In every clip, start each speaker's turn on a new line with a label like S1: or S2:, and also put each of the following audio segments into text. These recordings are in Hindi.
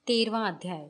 S1: 13वां अध्याय।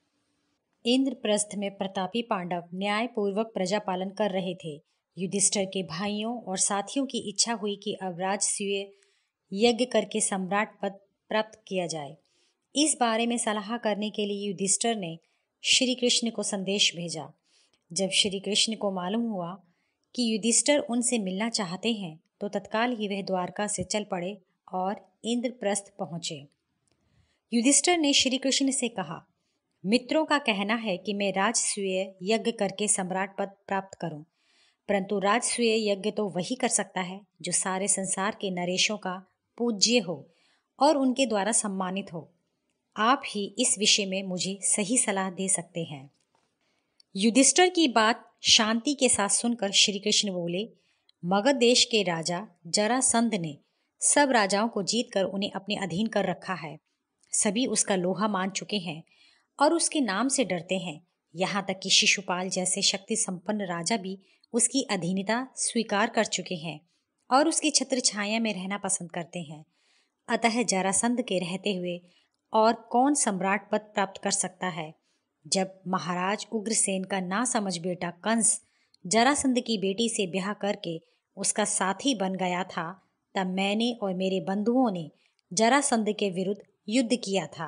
S1: इंद्रप्रस्थ में प्रतापी पांडव न्यायपूर्वक प्रजा पालन कर रहे थे। युधिष्ठिर के भाइयों और साथियों की इच्छा हुई कि अब राजसूय यज्ञ करके सम्राट पद प्राप्त किया जाए। इस बारे में सलाह करने के लिए युधिष्ठिर ने श्री कृष्ण को संदेश भेजा। जब श्री कृष्ण को मालूम हुआ कि युधिष्ठिर उनसे मिलना चाहते हैं तो तत्काल ही वह द्वारका से चल पड़े और इंद्रप्रस्थ पहुंचे। युधिष्ठिर ने श्री कृष्ण से कहा, मित्रों का कहना है कि मैं राजसूय यज्ञ करके सम्राट पद प्राप्त करूं, परंतु राजसूय यज्ञ तो वही कर सकता है जो सारे संसार के नरेशों का पूज्य हो और उनके द्वारा सम्मानित हो। आप ही इस विषय में मुझे सही सलाह दे सकते हैं। युधिष्ठिर की बात शांति के साथ सुनकर श्री कृष्ण बोले, मगध देश के राजा जरासंध ने सब राजाओं को जीतकर उन्हें अपने अधीन कर रखा है। सभी उसका लोहा मान चुके हैं और उसके नाम से डरते हैं। यहाँ तक कि शिशुपाल जैसे शक्ति संपन्न राजा भी उसकी अधीनता स्वीकार कर चुके हैं और उसकी छत्र छाया में रहना पसंद करते हैं। अतः जरासंध के रहते हुए और कौन सम्राट पद प्राप्त कर सकता है? जब महाराज उग्रसेन का नासमझ बेटा कंस जरासंध की बेटी से ब्याह करके उसका साथी बन गया था, तब मैंने और मेरे बंधुओं ने जरासंध के विरुद्ध युद्ध किया था।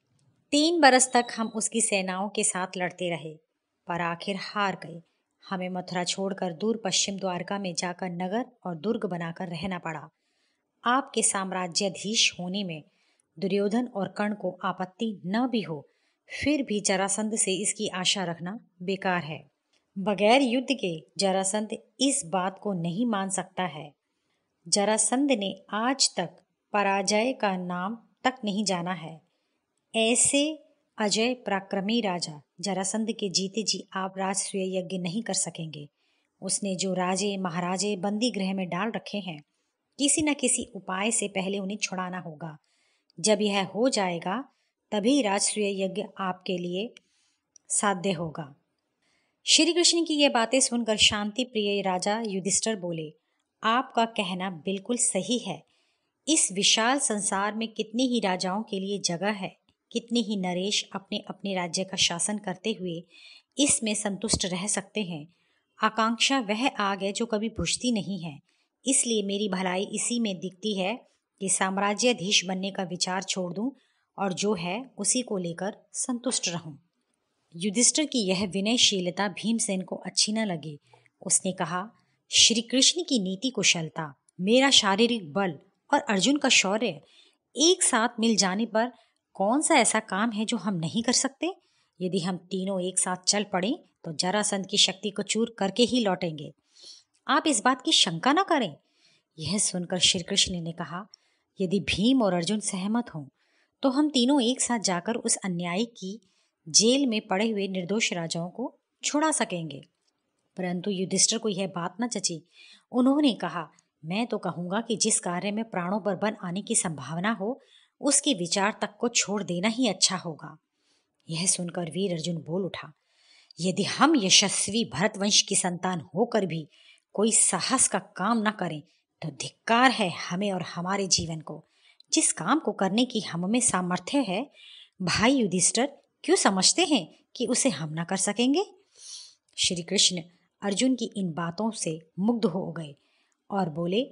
S1: 3 बरस तक हम उसकी सेनाओं के साथ लड़ते रहे, पर आखिर हार गए। हमें मथुरा छोड़कर दूर पश्चिम द्वारका में जाकर नगर और दुर्ग बनाकर रहना पड़ा। आपके साम्राज्याधीश होने में दुर्योधन और कर्ण को आपत्ति न भी हो, फिर भी जरासंध से इसकी आशा रखना बेकार है। बगैर युद्ध के जरासंध इस बात को नहीं मान सकता है। जरासंध ने आज तक पराजय का नाम तक नहीं जाना है। ऐसे अजय पराक्रमी राजा जरासंध के जीते जी आप राजसूय यज्ञ नहीं कर सकेंगे। उसने जो राजे महाराजे बंदी गृह में डाल रखे हैं, किसी न किसी उपाय से पहले उन्हें छुड़ाना होगा। जब यह हो जाएगा तभी राजसूय यज्ञ आपके लिए साध्य होगा। श्री कृष्ण की यह बातें सुनकर शांति प्रिय राजा युधिष्ठिर बोले, आपका कहना बिल्कुल सही है। इस विशाल संसार में कितने ही राजाओं के लिए जगह है, कितने ही नरेश अपने अपने राज्य का शासन करते हुए इसमें संतुष्ट रह सकते हैं। आकांक्षा वह आग है जो कभी बुझती नहीं है। इसलिए मेरी भलाई इसी में दिखती है कि साम्राज्याधीश बनने का विचार छोड़ दूं और जो है उसी को लेकर संतुष्ट रहूं। युधिष्ठिर की यह विनयशीलता भीमसेन को अच्छी न लगी। उसने कहा, श्री कृष्ण की नीति कुशलता, मेरा शारीरिक बल और अर्जुन का शौर्य एक साथ मिल जाने पर कौन सा ऐसा काम है जो हम नहीं कर सकते? यदि हम तीनों एक साथ चल पड़े तो जरासंध की शक्ति को चूर करके ही लौटेंगे। आप इस बात की शंका न करें। यह सुनकर श्री कृष्ण ने कहा, यदि भीम और अर्जुन सहमत हों तो हम तीनों एक साथ जाकर उस अन्यायी की जेल में पड़े हुए निर्दोष राजाओं को छुड़ा सकेंगे। परंतु युधिष्ठिर को यह बात न जची। उन्होंने कहा, मैं तो कहूंगा कि जिस कार्य में प्राणों पर बन आने की संभावना हो उसके विचार तक को छोड़ देना ही अच्छा होगा। यह सुनकर वीर अर्जुन बोल उठा, यदि हम यशस्वी भरतवंश की संतान होकर भी कोई साहस का काम न करें तो धिक्कार है हमें और हमारे जीवन को। जिस काम को करने की हम में सामर्थ्य है, भाई युधिष्ठिर क्यों समझते हैं कि उसे हम न कर सकेंगे? श्री कृष्ण अर्जुन की इन बातों से मुग्ध हो गए और बोले,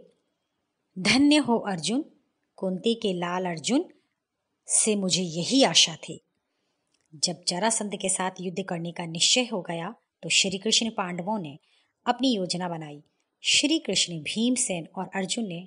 S1: धन्य हो अर्जुन, कुंती के लाल अर्जुन से मुझे यही आशा थी। जब जरासंध के साथ युद्ध करने का निश्चय हो गया तो श्री कृष्ण पांडवों ने अपनी योजना बनाई। श्री कृष्ण, भीमसेन और अर्जुन ने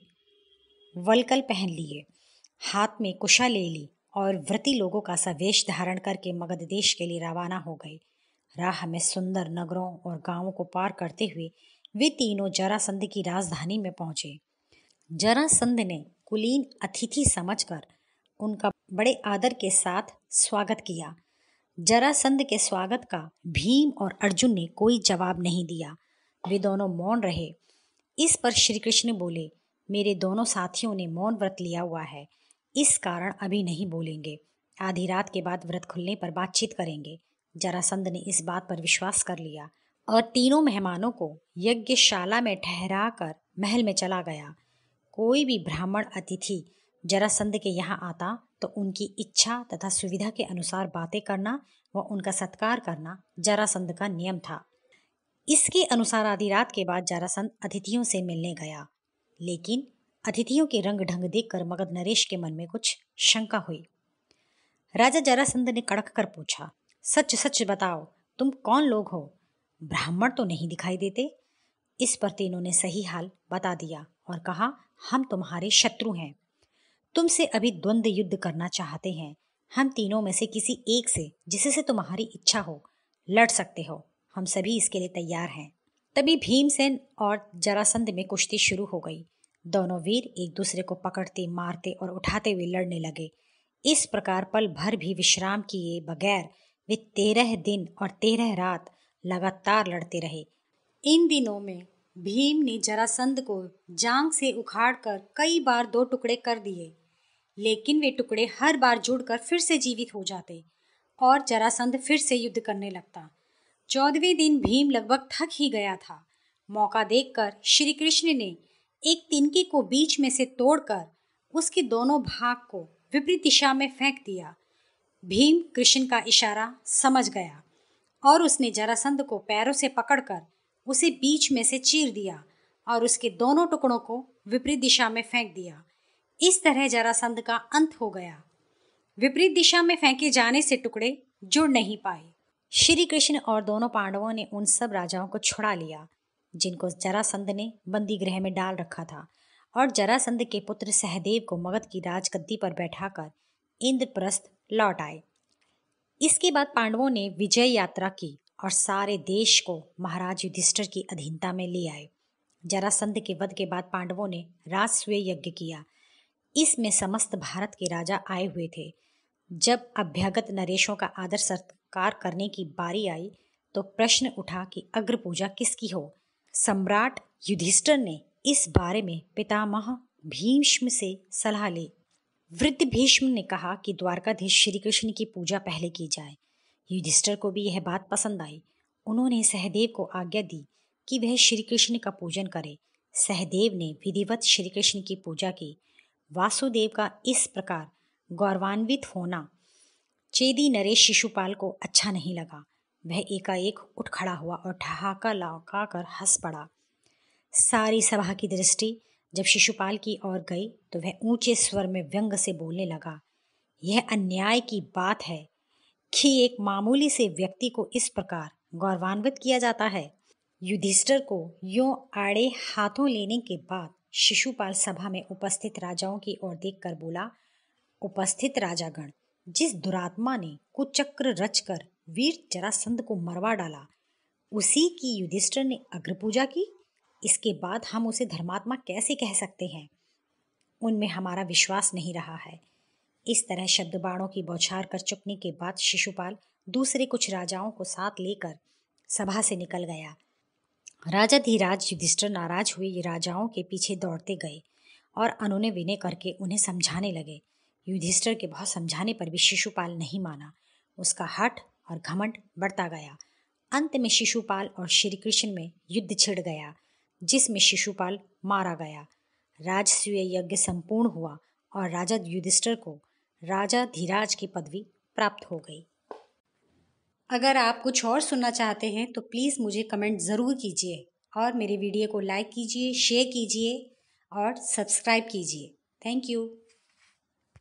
S1: वल्कल पहन लिए, हाथ में कुशा ले ली और व्रती लोगों का सा वेश धारण करके मगध देश के लिए रवाना हो गए। राह में सुंदर नगरों और गांवों को पार करते हुए वे तीनों जरासंध की राजधानी में पहुंचे। जरासंध ने कुलीन अतिथि समझकर उनका बड़े आदर के साथ स्वागत किया। जरासंध के स्वागत का भीम और अर्जुन ने कोई जवाब नहीं दिया। वे दोनों मौन रहे। इस पर श्री कृष्ण बोले, मेरे दोनों साथियों ने मौन व्रत लिया हुआ है, इस कारण अभी नहीं बोलेंगे। आधी रात के बाद व्रत खुलने पर बातचीत करेंगे। जरासंध ने इस बात पर विश्वास कर लिया और तीनों मेहमानों को यज्ञशाला में ठहरा कर महल में चला गया। कोई भी ब्राह्मण अतिथि जरासंध के यहाँ आता तो उनकी इच्छा तथा सुविधा के अनुसार बातें करना व उनका सत्कार करना जरासंध का नियम था। इसके अनुसार आधी रात के बाद जरासंध अतिथियों से मिलने गया, लेकिन अतिथियों के रंग ढंग देखकर मगध नरेश के मन में कुछ शंका हुई। राजा जरासंध ने कड़क कर पूछा, सच सच बताओ, तुम कौन लोग हो? ब्राह्मण तो नहीं दिखाई देते। इस पर तीनों ने सही हाल बता दिया और कहा, हम तुम्हारे शत्रु हैं, तुमसे अभी द्वंद्व युद्ध करना चाहते हैं। हम तीनों में से किसी एक से, जिससे तुम्हारी इच्छा हो, लड़ सकते हो। हम सभी इसके लिए तैयार हैं। तभी भीमसेन और जरासंध में कुश्ती शुरू हो गई। दोनों वीर एक दूसरे को पकड़ते, मारते और उठाते हुए लड़ने लगे। इस प्रकार पल भर भी विश्राम किए बगैर वे 13 दिन और 13 रात लगातार लड़ते रहे। इन दिनों में भीम ने जरासंध को जांग से उखाड़कर कई बार 2 टुकड़े कर दिए, लेकिन वे टुकड़े हर बार जुड़कर फिर से जीवित हो जाते और जरासंध फिर से युद्ध करने लगता। 14वें दिन भीम लगभग थक ही गया था। मौका देखकर श्री कृष्ण ने एक तिनके को बीच में से तोड़कर उसके दोनों भाग को विपरीत दिशा में फेंक दिया। भीम कृष्ण का इशारा समझ गया और उसने जरासंध को पैरों से पकड़कर उसे बीच में से चीर दिया और उसके दोनों टुकड़ों को विपरीत दिशा में फेंक दिया। इस तरह जरासंध का अंत हो गया। विपरीत दिशा में फेंके जाने से टुकड़े जुड़ नहीं पाए। श्री कृष्ण और दोनों पांडवों ने उन सब राजाओं को छुड़ा लिया जिनको जरासंध ने बंदी गृह में डाल रखा था, और जरासंध के पुत्र सहदेव को मगध की राजगद्दी पर बैठाकर इंद्रप्रस्थ लौट आए। इसके बाद पांडवों ने विजय यात्रा की और सारे देश को महाराज युधिष्ठिर की अधीनता में ले आए। जरासंध के वध के बाद पांडवों ने राजसूय यज्ञ किया। इसमें समस्त भारत के राजा आए हुए थे। जब अभ्यागत नरेशों का आदर सत्कार करने की बारी आई तो प्रश्न उठा कि अग्र पूजा किसकी हो। सम्राट युधिष्ठिर ने इस बारे में पितामह भीष्म से सलाह ली। वृद्ध भीष्म ने कहा कि द्वारकाधीश श्री कृष्ण की पूजा पहले की जाए। युधिष्ठिर को भी यह बात पसंद आई। उन्होंने सहदेव को आज्ञा दी कि वह श्री कृष्ण का पूजन करे। सहदेव ने विधिवत श्री कृष्ण की पूजा की। वासुदेव का इस प्रकार गौरवान्वित होना चेदी नरेश शिशुपाल को अच्छा नहीं लगा। वह एकाएक उठ खड़ा हुआ और ठहाका लगाकर हंस पड़ा। सारी सभा की दृष्टि जब शिशुपाल की ओर गई तो वह ऊंचे स्वर में व्यंग से बोलने लगा, यह अन्याय की बात है कि एक मामूली से व्यक्ति को इस प्रकार गौरवान्वित किया जाता है। युधिष्ठिर को यूं आड़े हाथों लेने के बाद शिशुपाल सभा में उपस्थित राजाओं की ओर देखकर बोला, उपस्थित राजागण, जिस दुरात्मा ने कुचक्र रचकर वीर जरासंध को मरवा डाला, उसी की युधिष्ठिर ने अग्र पूजा की। इसके बाद हम उसे धर्मात्मा कैसे कह सकते हैं? उनमें हमारा विश्वास नहीं रहा है। इस तरह शब्द बाणों की बौछार कर चुकने के बाद शिशुपाल दूसरे कुछ राजाओं को साथ लेकर सभा से निकल गया। राजा धीराज युधिष्ठिर नाराज हुए ये राजाओं के पीछे दौड़ते गए और अनुनय विनय करके उन्हें समझाने लगे। युधिष्ठिर के बहुत समझाने पर भी शिशुपाल नहीं माना। उसका हठ और घमंड बढ़ता गया। अंत में शिशुपाल और श्री कृष्ण में युद्ध छिड़ गया, जिसमें शिशुपाल मारा गया। राजसूय यज्ञ संपूर्ण हुआ और राजा युधिष्ठिर को राजा धीराज की पदवी प्राप्त हो गई। अगर आप कुछ और सुनना चाहते हैं तो प्लीज़ मुझे कमेंट ज़रूर कीजिए और मेरे वीडियो को लाइक कीजिए, शेयर कीजिए और सब्सक्राइब कीजिए। Thank you.